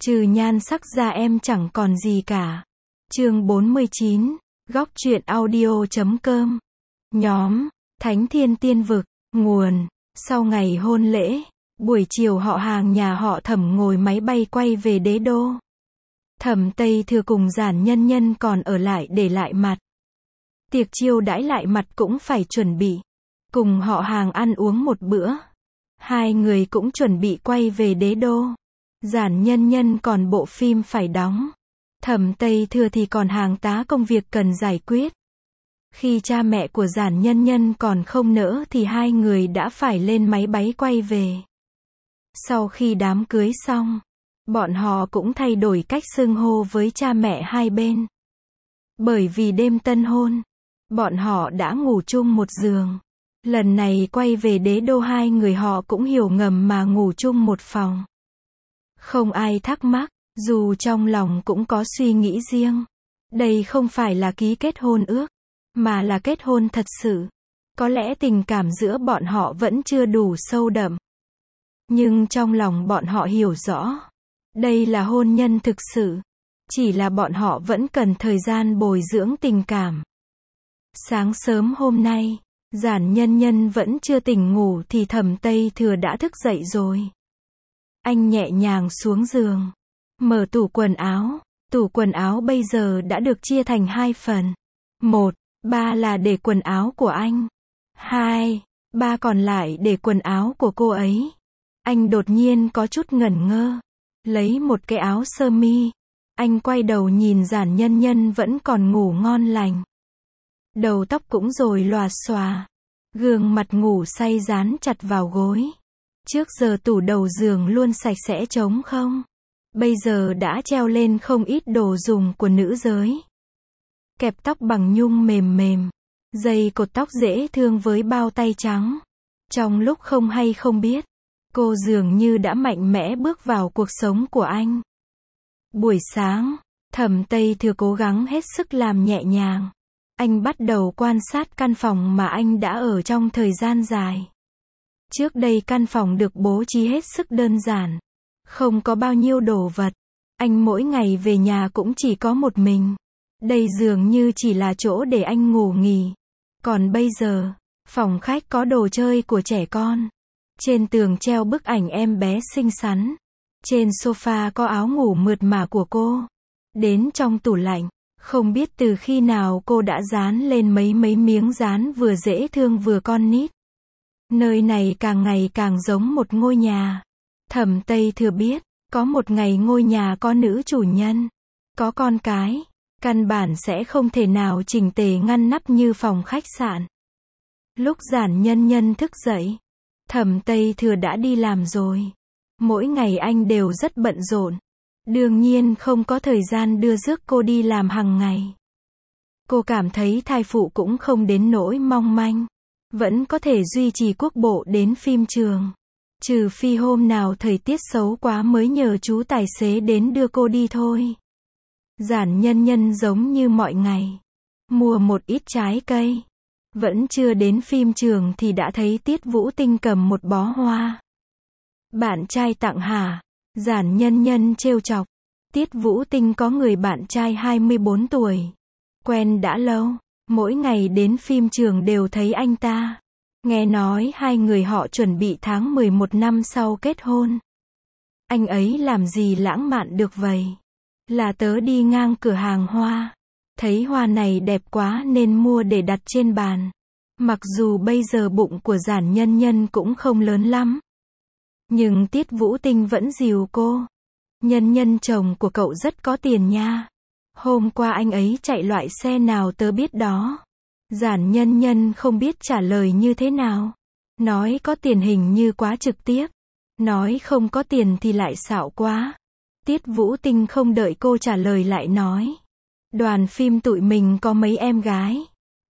Trừ nhan sắc ra em chẳng còn gì cả. Chương 49, góc truyện audio.com. Nhóm, Thánh Thiên Tiên Vực, nguồn. Sau ngày hôn lễ, buổi chiều họ hàng nhà họ Thẩm ngồi máy bay quay về đế đô. Thẩm Tây Thừa cùng Giản Nhân Nhân còn ở lại để lại mặt. Tiệc chiêu đãi lại mặt cũng phải chuẩn bị. Cùng họ hàng ăn uống một bữa. Hai người cũng chuẩn bị quay về đế đô. Giản Nhân Nhân còn bộ phim phải đóng. Thẩm Tây Thừa thì còn hàng tá công việc cần giải quyết. Khi cha mẹ của Giản Nhân Nhân còn không nỡ thì hai người đã phải lên máy bay quay về. Sau khi đám cưới xong, bọn họ cũng thay đổi cách xưng hô với cha mẹ hai bên. Bởi vì đêm tân hôn, bọn họ đã ngủ chung một giường. Lần này quay về đế đô hai người họ cũng hiểu ngầm mà ngủ chung một phòng. Không ai thắc mắc, dù trong lòng cũng có suy nghĩ riêng. Đây không phải là ký kết hôn ước, mà là kết hôn thật sự. Có lẽ tình cảm giữa bọn họ vẫn chưa đủ sâu đậm. Nhưng trong lòng bọn họ hiểu rõ, đây là hôn nhân thực sự. Chỉ là bọn họ vẫn cần thời gian bồi dưỡng tình cảm. Sáng sớm hôm nay, Giản Nhân Nhân vẫn chưa tỉnh ngủ thì Thẩm Tây Thừa đã thức dậy rồi. Anh nhẹ nhàng xuống giường, mở tủ quần áo bây giờ đã được chia thành hai phần. 1, 3 là để quần áo của anh. 2, 3 còn lại để quần áo của cô ấy. Anh đột nhiên có chút ngẩn ngơ, lấy một cái áo sơ mi. Anh quay đầu nhìn Giản Nhân Nhân vẫn còn ngủ ngon lành. Đầu tóc cũng rồi lòa xòa. Gương mặt ngủ say dán chặt vào gối. Trước giờ tủ đầu giường luôn sạch sẽ trống không. Bây giờ đã treo lên không ít đồ dùng của nữ giới. Kẹp tóc bằng nhung mềm mềm. Dây cột tóc dễ thương với bao tay trắng. Trong lúc không hay không biết, cô dường như đã mạnh mẽ bước vào cuộc sống của anh. Buổi sáng, Thẩm Tây Thừa cố gắng hết sức làm nhẹ nhàng. Anh bắt đầu quan sát căn phòng mà anh đã ở trong thời gian dài. Trước đây căn phòng được bố trí hết sức đơn giản. Không có bao nhiêu đồ vật. Anh mỗi ngày về nhà cũng chỉ có một mình. Đây dường như chỉ là chỗ để anh ngủ nghỉ. Còn bây giờ, phòng khách có đồ chơi của trẻ con. Trên tường treo bức ảnh em bé xinh xắn. Trên sofa có áo ngủ mượt mà của cô. Đến trong tủ lạnh, không biết từ khi nào cô đã dán lên mấy miếng dán vừa dễ thương vừa con nít. Nơi này càng ngày càng giống một ngôi nhà. Thẩm Tây Thừa biết, có một ngày ngôi nhà có nữ chủ nhân, có con cái, căn bản sẽ không thể nào chỉnh tề ngăn nắp như phòng khách sạn. Lúc Giản Nhân Nhân thức dậy, Thẩm Tây Thừa đã đi làm rồi. Mỗi ngày anh đều rất bận rộn. Đương nhiên không có thời gian đưa rước cô đi làm hàng ngày. Cô cảm thấy thai phụ cũng không đến nỗi mong manh. Vẫn có thể duy trì quốc bộ đến phim trường. Trừ phi hôm nào thời tiết xấu quá mới nhờ chú tài xế đến đưa cô đi thôi. Giản Nhân Nhân giống như mọi ngày. Mua một ít trái cây. Vẫn chưa đến phim trường thì đã thấy Tiết Vũ Tinh cầm một bó hoa. Bạn trai tặng hả? Giản Nhân Nhân trêu chọc. Tiết Vũ Tinh có người bạn trai 24 tuổi. Quen đã lâu. Mỗi ngày đến phim trường đều thấy anh ta. Nghe nói hai người họ chuẩn bị tháng 11 năm sau kết hôn. Anh ấy làm gì lãng mạn được vậy? Là tớ đi ngang cửa hàng hoa. Thấy hoa này đẹp quá nên mua để đặt trên bàn. Mặc dù bây giờ bụng của Giản Nhân Nhân cũng không lớn lắm. Nhưng Tiết Vũ Tinh vẫn dìu cô. Nhân Nhân chồng của cậu rất có tiền nha. Hôm qua anh ấy chạy loại xe nào tớ biết đó. Giản Nhân Nhân không biết trả lời như thế nào. Nói có tiền hình như quá trực tiếp. Nói không có tiền thì lại xạo quá. Tiết Vũ Tinh không đợi cô trả lời lại nói. Đoàn phim tụi mình có mấy em gái.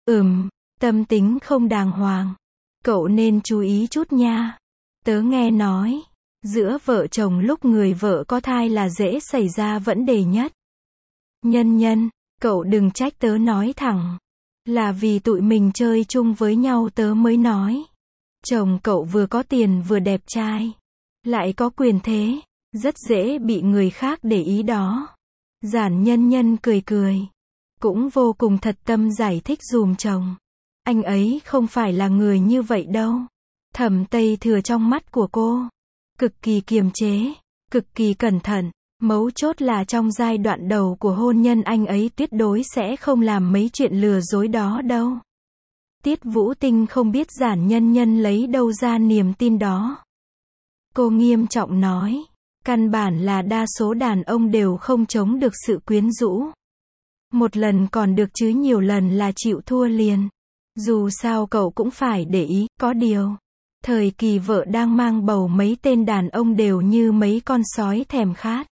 Tâm tính không đàng hoàng. Cậu nên chú ý chút nha. Tớ nghe nói, giữa vợ chồng lúc người vợ có thai là dễ xảy ra vấn đề nhất. Nhân Nhân, cậu đừng trách tớ nói thẳng. Là vì tụi mình chơi chung với nhau tớ mới nói. Chồng cậu vừa có tiền vừa đẹp trai. Lại có quyền thế. Rất dễ bị người khác để ý đó. Giản Nhân Nhân cười cười. Cũng vô cùng thật tâm giải thích giùm chồng. Anh ấy không phải là người như vậy đâu. Thẩm Tây Thừa trong mắt của cô. Cực kỳ kiềm chế. Cực kỳ cẩn thận. Mấu chốt là trong giai đoạn đầu của hôn nhân anh ấy tuyệt đối sẽ không làm mấy chuyện lừa dối đó đâu. Tiết Vũ Tinh không biết Giản Nhân Nhân lấy đâu ra niềm tin đó. Cô nghiêm trọng nói. Căn bản là đa số đàn ông đều không chống được sự quyến rũ. Một lần còn được chứ nhiều lần là chịu thua liền. Dù sao cậu cũng phải để ý, có điều. Thời kỳ vợ đang mang bầu mấy tên đàn ông đều như mấy con sói thèm khát.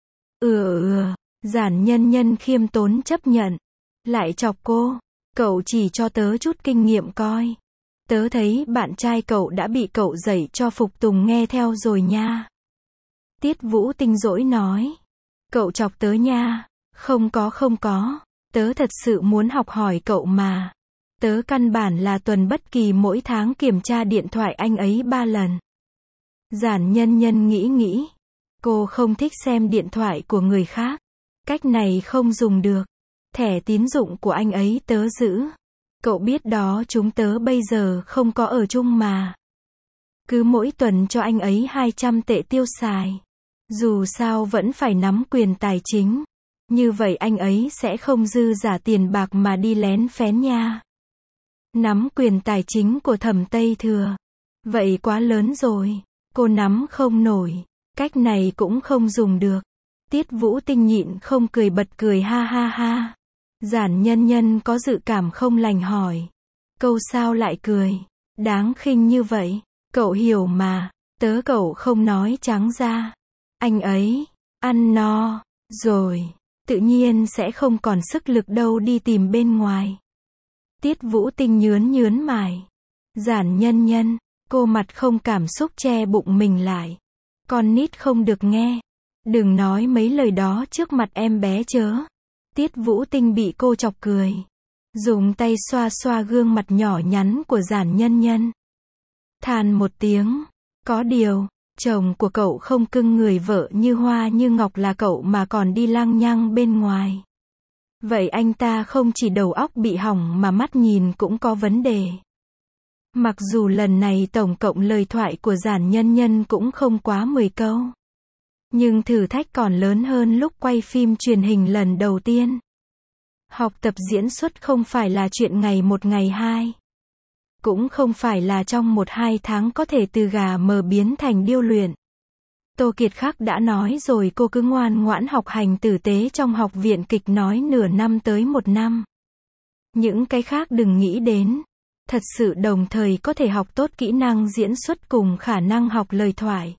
Giản Nhân Nhân khiêm tốn chấp nhận. Lại chọc cô. Cậu chỉ cho tớ chút kinh nghiệm coi. Tớ thấy bạn trai cậu đã bị cậu dạy cho phục tùng nghe theo rồi nha. Tiết Vũ Tinh dỗi nói. Cậu chọc tớ nha. Không có. Tớ thật sự muốn học hỏi cậu mà. Tớ căn bản là tuần bất kỳ mỗi tháng kiểm tra điện thoại anh ấy 3 lần. Giản Nhân Nhân nghĩ. Cô không thích xem điện thoại của người khác. Cách này không dùng được. Thẻ tín dụng của anh ấy tớ giữ. Cậu biết đó, chúng tớ bây giờ không có ở chung mà. Cứ mỗi tuần cho anh ấy 200 tệ tiêu xài. Dù sao vẫn phải nắm quyền tài chính. Như vậy anh ấy sẽ không dư giả tiền bạc mà đi lén phén nha. Nắm quyền tài chính của Thẩm Tây Thừa. Vậy quá lớn rồi. Cô nắm không nổi. Cách này cũng không dùng được. Tiết Vũ Tinh nhịn không cười bật cười ha ha ha. Giản Nhân Nhân có dự cảm không lành hỏi. Câu sao lại cười? Đáng khinh như vậy. Cậu hiểu mà. Cậu không nói trắng ra. Anh ấy, ăn no, rồi. Tự nhiên sẽ không còn sức lực đâu đi tìm bên ngoài. Tiết Vũ Tinh nhớn mày. Giản Nhân Nhân, cô mặt không cảm xúc che bụng mình lại. Con nít không được nghe. Đừng nói mấy lời đó trước mặt em bé chớ. Tiết Vũ Tinh bị cô chọc cười. Dùng tay xoa xoa gương mặt nhỏ nhắn của Giản Nhân Nhân. Than một tiếng. Có điều, chồng của cậu không cưng người vợ như hoa như ngọc là cậu mà còn đi lang nhăng bên ngoài. Vậy anh ta không chỉ đầu óc bị hỏng mà mắt nhìn cũng có vấn đề. Mặc dù lần này tổng cộng lời thoại của Giản Nhân Nhân cũng không quá 10 câu. Nhưng thử thách còn lớn hơn lúc quay phim truyền hình lần đầu tiên. Học tập diễn xuất không phải là chuyện ngày một ngày hai. Cũng không phải là trong 1-2 tháng có thể từ gà mờ biến thành điêu luyện. Tô Kiệt Khắc đã nói rồi, cô cứ ngoan ngoãn học hành tử tế trong học viện kịch nói nửa năm tới 1 năm. Những cái khác đừng nghĩ đến. Thật sự đồng thời có thể học tốt kỹ năng diễn xuất cùng khả năng học lời thoại.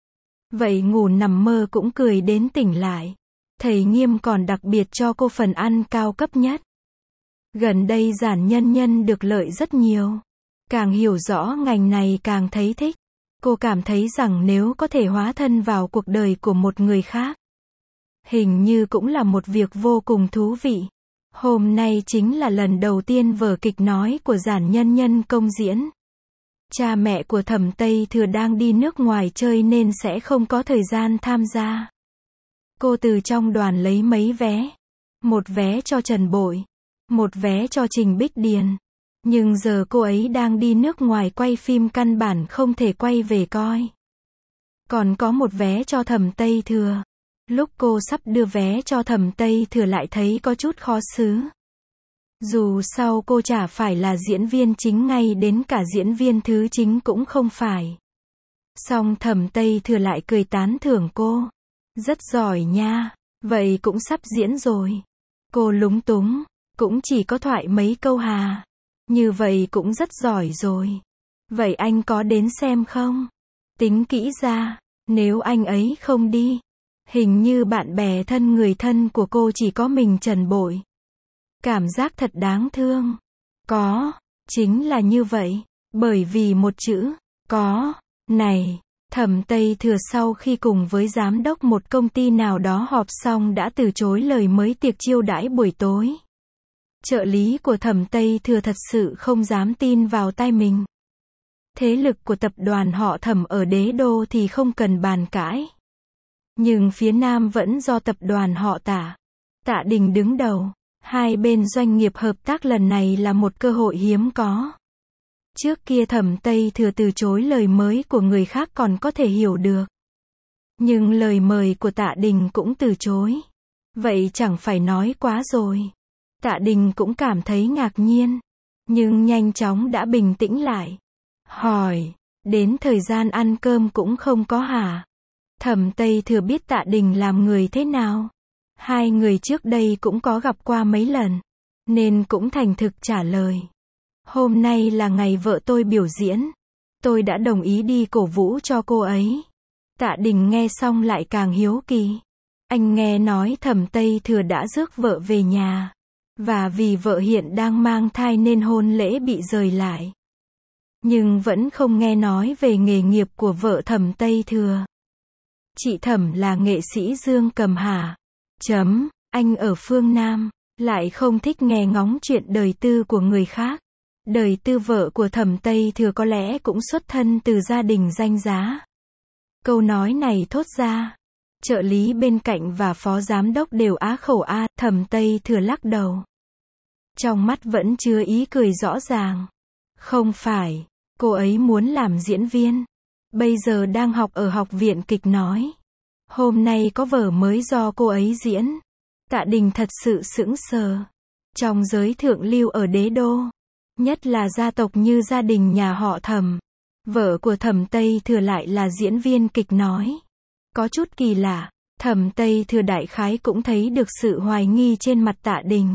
Vậy ngủ nằm mơ cũng cười đến tỉnh lại. Thầy Nghiêm còn đặc biệt cho cô phần ăn cao cấp nhất. Gần đây Giản Nhân Nhân được lợi rất nhiều. Càng hiểu rõ ngành này càng thấy thích. Cô cảm thấy rằng nếu có thể hóa thân vào cuộc đời của một người khác, hình như cũng là một việc vô cùng thú vị. Hôm nay chính là lần đầu tiên vở kịch nói của Giản Nhân Nhân công diễn. Cha mẹ của Thẩm Tây Thừa đang đi nước ngoài chơi nên sẽ không có thời gian tham gia. Cô từ trong đoàn lấy mấy vé. Một vé cho Trần Bội. Một vé cho Trình Bích Điền. Nhưng giờ cô ấy đang đi nước ngoài quay phim căn bản không thể quay về coi. Còn có một vé cho Thẩm Tây Thừa. Lúc cô sắp đưa vé cho Thẩm Tây Thừa lại thấy có chút khó xử. Dù sao cô chả phải là diễn viên chính, ngay đến cả diễn viên thứ chính cũng không phải. Song Thẩm Tây Thừa lại cười tán thưởng cô. Rất giỏi nha, vậy cũng sắp diễn rồi. Cô lúng túng, cũng chỉ có thoại mấy câu hà. Như vậy cũng rất giỏi rồi. Vậy anh có đến xem không? Tính kỹ ra, nếu anh ấy không đi, hình như bạn bè thân người thân của cô chỉ có mình Trần Bội. Cảm giác thật đáng thương. Có, chính là như vậy. Bởi vì một chữ, có, này. Thẩm Tây Thừa sau khi cùng với giám đốc một công ty nào đó họp xong đã từ chối lời mời tiệc chiêu đãi buổi tối. Trợ lý của Thẩm Tây Thừa thật sự không dám tin vào tai mình. Thế lực của tập đoàn họ Thẩm ở Đế Đô thì không cần bàn cãi. Nhưng phía Nam vẫn do tập đoàn họ Tạ, Tạ Đình đứng đầu. Hai bên doanh nghiệp hợp tác lần này là một cơ hội hiếm có. Trước kia Thẩm Tây Thừa từ chối lời mới của người khác còn có thể hiểu được. Nhưng lời mời của Tạ Đình cũng từ chối. Vậy chẳng phải nói quá rồi. Tạ Đình cũng cảm thấy ngạc nhiên. Nhưng nhanh chóng đã bình tĩnh lại. Hỏi, đến thời gian ăn cơm cũng không có hả? Thẩm Tây Thừa biết Tạ Đình làm người thế nào. Hai người trước đây cũng có gặp qua mấy lần. Nên cũng thành thực trả lời. Hôm nay là ngày vợ tôi biểu diễn. Tôi đã đồng ý đi cổ vũ cho cô ấy. Tạ Đình nghe xong lại càng hiếu kỳ. Anh nghe nói Thẩm Tây Thừa đã rước vợ về nhà. Và vì vợ hiện đang mang thai nên hôn lễ bị rời lại. Nhưng vẫn không nghe nói về nghề nghiệp của vợ Thẩm Tây Thừa. Chị Thẩm là nghệ sĩ dương cầm hả? Anh ở phương Nam, lại không thích nghe ngóng chuyện đời tư của người khác. Đời tư vợ của Thẩm Tây Thừa có lẽ cũng xuất thân từ gia đình danh giá. Câu nói này thốt ra. Trợ lý bên cạnh và phó giám đốc đều á khẩu a. Thẩm Tây Thừa lắc đầu. Trong mắt vẫn chứa ý cười rõ ràng. Không phải, cô ấy muốn làm diễn viên. Bây giờ đang học ở học viện kịch nói. Hôm nay có vở mới do cô ấy diễn. Tạ Đình thật sự sững sờ. Trong giới thượng lưu ở đế đô, nhất là gia tộc như gia đình nhà họ Thẩm, vợ của Thẩm Tây Thừa lại là diễn viên kịch nói. Có chút kỳ lạ. Thẩm Tây Thừa đại khái cũng thấy được sự hoài nghi trên mặt Tạ Đình.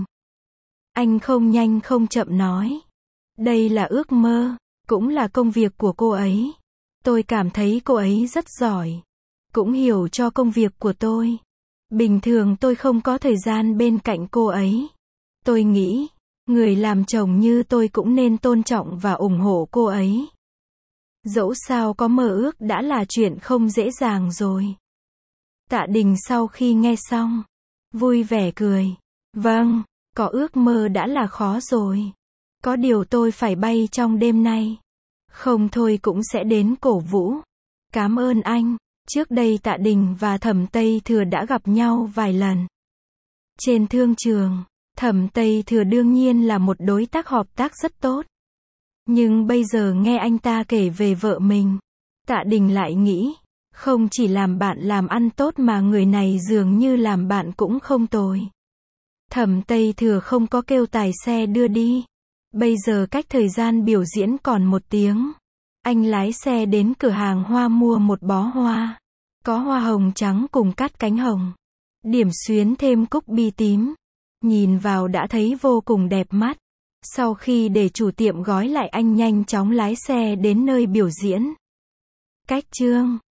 Anh không nhanh không chậm nói. Đây là ước mơ, cũng là công việc của cô ấy. Tôi cảm thấy cô ấy rất giỏi. Cũng hiểu cho công việc của tôi. Bình thường tôi không có thời gian bên cạnh cô ấy. Tôi nghĩ, người làm chồng như tôi cũng nên tôn trọng và ủng hộ cô ấy. Dẫu sao có mơ ước đã là chuyện không dễ dàng rồi. Tạ Đình sau khi nghe xong, vui vẻ cười. Vâng, có ước mơ đã là khó rồi. Có điều tôi phải bay trong đêm nay. Không thôi cũng sẽ đến cổ vũ. Cảm ơn anh. Trước đây Tạ Đình và Thẩm Tây Thừa đã gặp nhau vài lần. Trên thương trường, Thẩm Tây Thừa đương nhiên là một đối tác hợp tác rất tốt. Nhưng bây giờ nghe anh ta kể về vợ mình, Tạ Đình lại nghĩ, không chỉ làm bạn làm ăn tốt mà người này dường như làm bạn cũng không tồi. Thẩm Tây Thừa không có kêu tài xe đưa đi. Bây giờ cách thời gian biểu diễn còn 1 tiếng. Anh lái xe đến cửa hàng hoa mua một bó hoa. Có hoa hồng trắng cùng cắt cánh hồng. Điểm xuyến thêm cúc bi tím. Nhìn vào đã thấy vô cùng đẹp mắt. Sau khi để chủ tiệm gói lại anh nhanh chóng lái xe đến nơi biểu diễn. Cách chương